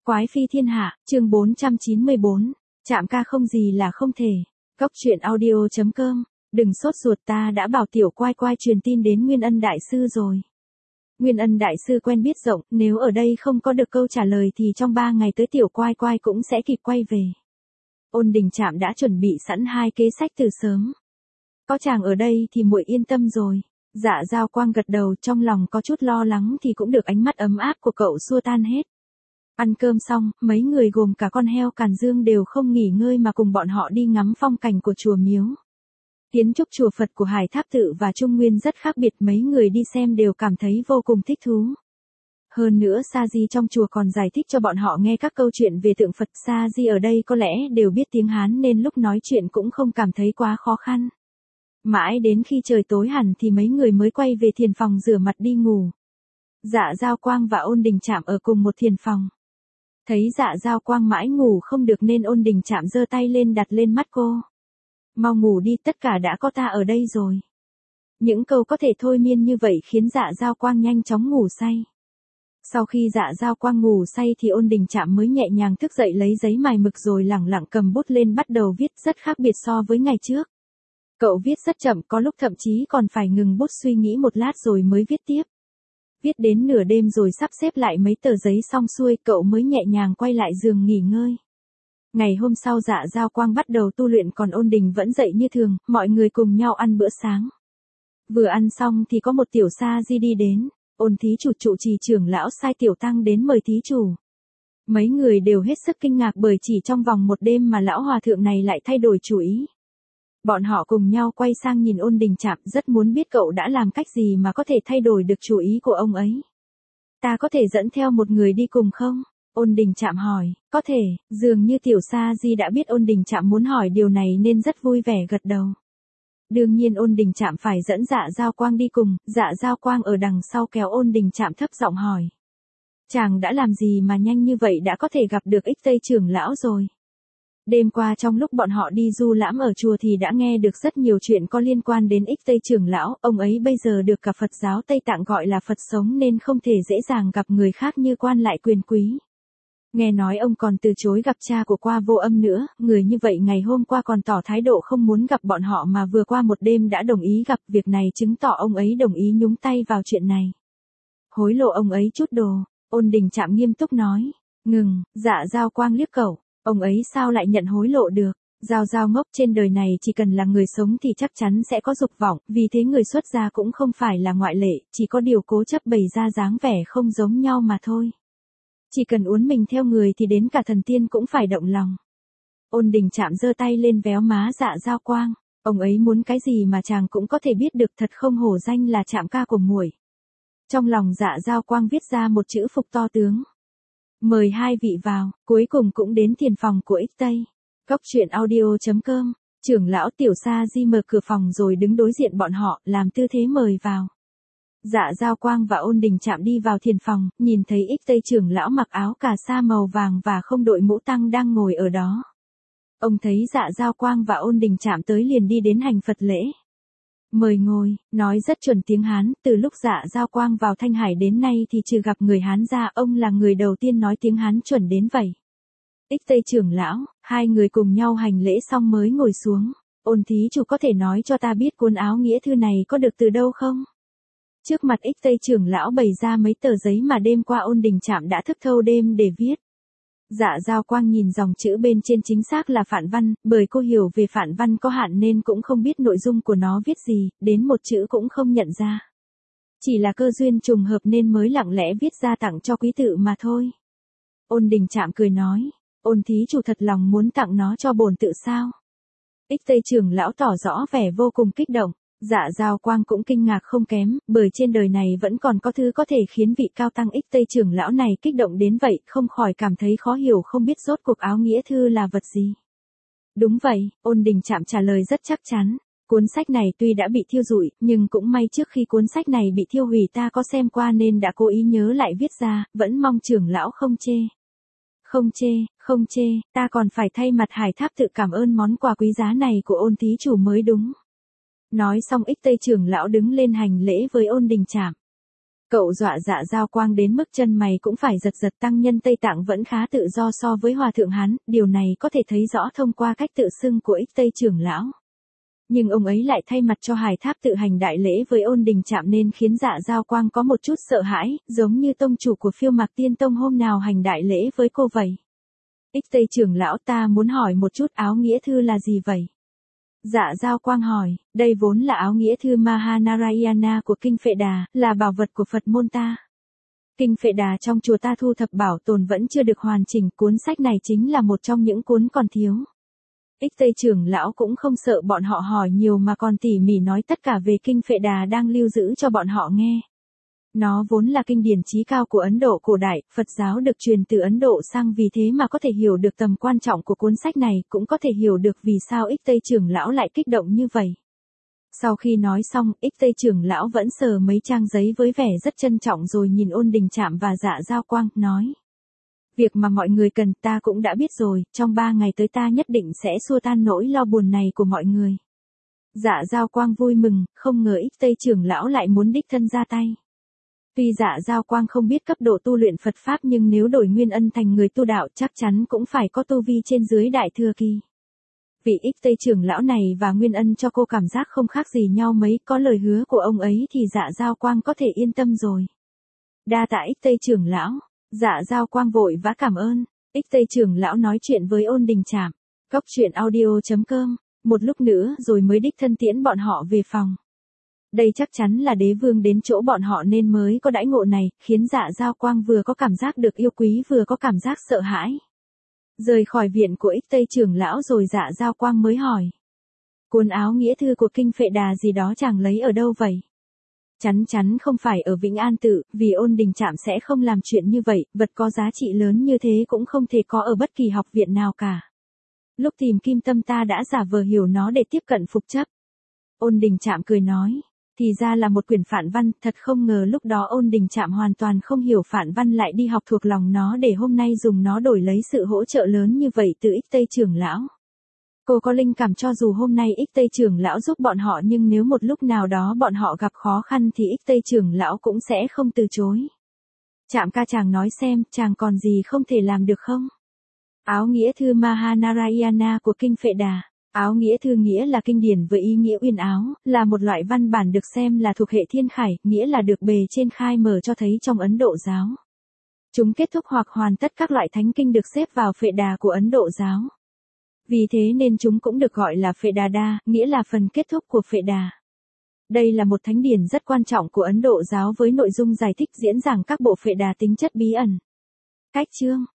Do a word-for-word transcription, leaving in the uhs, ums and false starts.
Quái phi thiên hạ, chương bốn trăm chín mươi bốn, chạm ca không gì là không thể. Cốc truyện audio chấm com, đừng sốt ruột, ta đã bảo tiểu quai quai truyền tin đến Nguyên Ân đại sư rồi. Nguyên Ân đại sư quen biết rộng, nếu ở đây không có được câu trả lời thì trong ba ngày tới tiểu quai quai cũng sẽ kịp quay về. Ôn Đình Trạm đã chuẩn bị sẵn hai kế sách từ sớm. Có chàng ở đây thì muội yên tâm rồi. Dạ Giao Quang gật đầu, trong lòng có chút lo lắng thì cũng được ánh mắt ấm áp của cậu xua tan hết. Ăn cơm xong, mấy người gồm cả con heo Càn Dương đều không nghỉ ngơi mà cùng bọn họ đi ngắm phong cảnh của chùa miếu. Kiến trúc chùa Phật của Hải Tháp Tự và Trung Nguyên rất khác biệt, mấy người đi xem đều cảm thấy vô cùng thích thú. Hơn nữa Sa Di trong chùa còn giải thích cho bọn họ nghe các câu chuyện về tượng Phật. Sa Di ở đây có lẽ đều biết tiếng Hán nên lúc nói chuyện cũng không cảm thấy quá khó khăn. Mãi đến khi trời tối hẳn thì mấy người mới quay về thiền phòng rửa mặt đi ngủ. Dạ Giao Quang và Ôn Đình Trạm ở cùng một thiền phòng. Thấy Dạ Giao Quang mãi ngủ không được nên Ôn Đình Trạm giơ tay lên đặt lên mắt cô. Mau ngủ đi, tất cả đã có ta ở đây rồi. Những câu có thể thôi miên như vậy khiến Dạ Giao Quang nhanh chóng ngủ say. Sau khi Dạ Giao Quang ngủ say thì Ôn Đình Trạm mới nhẹ nhàng thức dậy lấy giấy mài mực rồi lẳng lặng cầm bút lên bắt đầu viết, rất khác biệt so với ngày trước. Cậu viết rất chậm, có lúc thậm chí còn phải ngừng bút suy nghĩ một lát rồi mới viết tiếp. Viết đến nửa đêm rồi sắp xếp lại mấy tờ giấy xong xuôi, cậu mới nhẹ nhàng quay lại giường nghỉ ngơi. Ngày hôm sau Dạ Giao Quang bắt đầu tu luyện, còn Ôn Đình vẫn dậy như thường, mọi người cùng nhau ăn bữa sáng. Vừa ăn xong thì có một tiểu Sa Di đi đến. Ôn thí chủ, trụ trì trưởng lão sai tiểu tăng đến mời thí chủ. Mấy người đều hết sức kinh ngạc bởi chỉ trong vòng một đêm mà lão hòa thượng này lại thay đổi chủ ý. Bọn họ cùng nhau quay sang nhìn Ôn Đình Trạm, rất muốn biết cậu đã làm cách gì mà có thể thay đổi được chủ ý của ông ấy. Ta có thể dẫn theo một người đi cùng không? Ôn Đình Trạm hỏi. Có thể. Dường như tiểu Sa Di đã biết Ôn Đình Trạm muốn hỏi điều này nên rất vui vẻ gật đầu. Đương nhiên Ôn Đình Trạm phải dẫn Dạ Giao Quang đi cùng. Dạ Giao Quang ở đằng sau kéo Ôn Đình Trạm thấp giọng hỏi. Chàng đã làm gì mà nhanh như vậy đã có thể gặp được Ích Tây trưởng lão rồi? Đêm qua trong lúc bọn họ đi du lãm ở chùa thì đã nghe được rất nhiều chuyện có liên quan đến Ích Tây trưởng lão. Ông ấy bây giờ được cả Phật giáo Tây Tạng gọi là Phật sống nên không thể dễ dàng gặp người khác như quan lại quyền quý. Nghe nói ông còn từ chối gặp cha của Qua Vô Âm nữa, người như vậy ngày hôm qua còn tỏ thái độ không muốn gặp bọn họ mà vừa qua một đêm đã đồng ý gặp, việc này chứng tỏ ông ấy đồng ý nhúng tay vào chuyện này. Hối lộ ông ấy chút đồ. Ôn Đình Trạm nghiêm túc nói. Ngừng. Dạ Giao Quang liếc cậu. Ông ấy sao lại nhận hối lộ được? Giao Giao ngốc, trên đời này chỉ cần là người sống thì chắc chắn sẽ có dục vọng, vì thế người xuất gia cũng không phải là ngoại lệ, chỉ có điều cố chấp bày ra dáng vẻ không giống nhau mà thôi. Chỉ cần uốn mình theo người thì đến cả thần tiên cũng phải động lòng. Ôn Đình Trạm giơ tay lên véo má Dạ Giao Quang. Ông ấy muốn cái gì mà chàng cũng có thể biết được, thật không hổ danh là Trạm ca của muội. Trong lòng Dạ Giao Quang viết ra một chữ phục to tướng. Mời hai vị vào, cuối cùng cũng đến thiền phòng của Ích Tây. Cốc truyện audio chấm com, trưởng lão tiểu Sa Di mở cửa phòng rồi đứng đối diện bọn họ, làm tư thế mời vào. Dạ Giao Quang và Ôn Đình Trạm đi vào thiền phòng, nhìn thấy Ích Tây trưởng lão mặc áo cà sa màu vàng và không đội mũ tăng đang ngồi ở đó. Ông thấy Dạ Giao Quang và Ôn Đình Trạm tới liền đi đến hành Phật lễ. Mời ngồi, nói rất chuẩn tiếng Hán, từ lúc Dạ Giao Quang vào Thanh Hải đến nay thì trừ gặp người Hán ra, ông là người đầu tiên nói tiếng Hán chuẩn đến vậy. Ích Tây trưởng lão, hai người cùng nhau hành lễ xong mới ngồi xuống. Ôn thí chủ có thể nói cho ta biết cuốn áo nghĩa thư này có được từ đâu không? Trước mặt Ích Tây trưởng lão bày ra mấy tờ giấy mà đêm qua Ôn Đình Trạm đã thức thâu đêm để viết. Dạ Giao Quang nhìn dòng chữ bên trên chính xác là phạn văn, bởi cô hiểu về phạn văn có hạn nên cũng không biết nội dung của nó viết gì, đến một chữ cũng không nhận ra. Chỉ là cơ duyên trùng hợp nên mới lặng lẽ viết ra tặng cho quý tự mà thôi. Ôn Đình Trạm cười nói, Ôn thí chủ thật lòng muốn tặng nó cho bổn tự sao? Ích Tây trưởng lão tỏ rõ vẻ vô cùng kích động. Dạ Giao Quang cũng kinh ngạc không kém, bởi trên đời này vẫn còn có thứ có thể khiến vị cao tăng Ích Tây trưởng lão này kích động đến vậy, không khỏi cảm thấy khó hiểu không biết rốt cuộc áo nghĩa thư là vật gì. Đúng vậy, Ôn Đình Trạm trả lời rất chắc chắn. Cuốn sách này tuy đã bị thiêu rụi, nhưng cũng may trước khi cuốn sách này bị thiêu hủy ta có xem qua nên đã cố ý nhớ lại viết ra, vẫn mong trưởng lão không chê. Không chê, không chê, ta còn phải thay mặt Hải Tháp Tự cảm ơn món quà quý giá này của Ôn thí chủ mới đúng. Nói xong Ích Tây trưởng lão đứng lên hành lễ với Ôn Đình Trạm. Cậu dọa Dạ Giao Quang đến mức chân mày cũng phải giật giật. Tăng nhân Tây Tạng vẫn khá tự do so với Hòa Thượng Hán, điều này có thể thấy rõ thông qua cách tự xưng của Ích Tây trưởng lão. Nhưng ông ấy lại thay mặt cho Hải Tháp tự hành đại lễ với Ôn Đình Trạm nên khiến Dạ Giao Quang có một chút sợ hãi, giống như tông chủ của Phiêu Mạc Tiên Tông hôm nào hành đại lễ với cô vậy. Ích Tây trưởng lão, ta muốn hỏi một chút, áo nghĩa thư là gì vậy? Dạ Giao Quang hỏi, đây vốn là áo nghĩa thư Mahanarayana của Kinh Phệ Đà, là bảo vật của Phật môn ta. Kinh Phệ Đà trong chùa ta thu thập bảo tồn vẫn chưa được hoàn chỉnh, cuốn sách này chính là một trong những cuốn còn thiếu. Ích Tây trưởng lão cũng không sợ bọn họ hỏi nhiều mà còn tỉ mỉ nói tất cả về Kinh Phệ Đà đang lưu giữ cho bọn họ nghe. Nó vốn là kinh điển chí cao của Ấn Độ cổ đại, Phật giáo được truyền từ Ấn Độ sang, vì thế mà có thể hiểu được tầm quan trọng của cuốn sách này, cũng có thể hiểu được vì sao Ích Tây trưởng lão lại kích động như vậy. Sau khi nói xong, Ích Tây trưởng lão vẫn sờ mấy trang giấy với vẻ rất trân trọng rồi nhìn Ôn Đình Trạm và Dạ Giao Quang, nói. Việc mà mọi người cần ta cũng đã biết rồi, trong ba ngày tới ta nhất định sẽ xua tan nỗi lo buồn này của mọi người. Dạ Giao Quang vui mừng, không ngờ Ích Tây trưởng lão lại muốn đích thân ra tay. Tuy Dạ Giao Quang không biết cấp độ tu luyện Phật Pháp nhưng nếu đổi Nguyên Ân thành người tu đạo chắc chắn cũng phải có tu vi trên dưới Đại Thừa Kỳ. Vị Ích Tây trưởng lão này và Nguyên Ân cho cô cảm giác không khác gì nhau mấy, có lời hứa của ông ấy thì Dạ Giao Quang có thể yên tâm rồi. Đa tạ Ích Tây trưởng lão. Dạ Giao Quang vội vã cảm ơn. Ích Tây trưởng lão nói chuyện với Ôn Đình Trạm. Cốc truyện audio chấm com. Một lúc nữa rồi mới đích thân tiễn bọn họ về phòng. Đây chắc chắn là đế vương đến chỗ bọn họ nên mới có đãi ngộ này, khiến Dạ Giao Quang vừa có cảm giác được yêu quý vừa có cảm giác sợ hãi. Rời khỏi viện của Ích Tây trưởng lão rồi Dạ Giao Quang mới hỏi. Cuốn áo nghĩa thư của Kinh Phệ Đà gì đó chàng lấy ở đâu vậy? Chắn chắn không phải ở Vĩnh An Tự, vì Ôn Đình Trạm sẽ không làm chuyện như vậy, vật có giá trị lớn như thế cũng không thể có ở bất kỳ học viện nào cả. Lúc tìm Kim Tâm ta đã giả vờ hiểu nó để tiếp cận phục chấp. Ôn Đình Trạm cười nói, thì ra là một quyển phản văn, thật không ngờ lúc đó Ôn Đình Trạm hoàn toàn không hiểu phản văn lại đi học thuộc lòng nó để hôm nay dùng nó đổi lấy sự hỗ trợ lớn như vậy từ Ích Tây trưởng lão. Cô có linh cảm cho dù hôm nay Ích Tây trưởng lão giúp bọn họ nhưng nếu một lúc nào đó bọn họ gặp khó khăn thì Ích Tây trưởng lão cũng sẽ không từ chối. Trạm ca, chàng nói xem, chàng còn gì không thể làm được không? Áo nghĩa thư Mahanarayana của Kinh Phệ Đà. Áo nghĩa thư nghĩa là kinh điển với ý nghĩa uyên áo, là một loại văn bản được xem là thuộc hệ thiên khải, nghĩa là được bề trên khai mở cho thấy trong Ấn Độ giáo. Chúng kết thúc hoặc hoàn tất các loại thánh kinh được xếp vào Phệ Đà của Ấn Độ giáo. Vì thế nên chúng cũng được gọi là Phệ Đà Đa, nghĩa là phần kết thúc của Phệ Đà. Đây là một thánh điển rất quan trọng của Ấn Độ giáo với nội dung giải thích diễn giảng các bộ Phệ Đà tính chất bí ẩn. Cách chương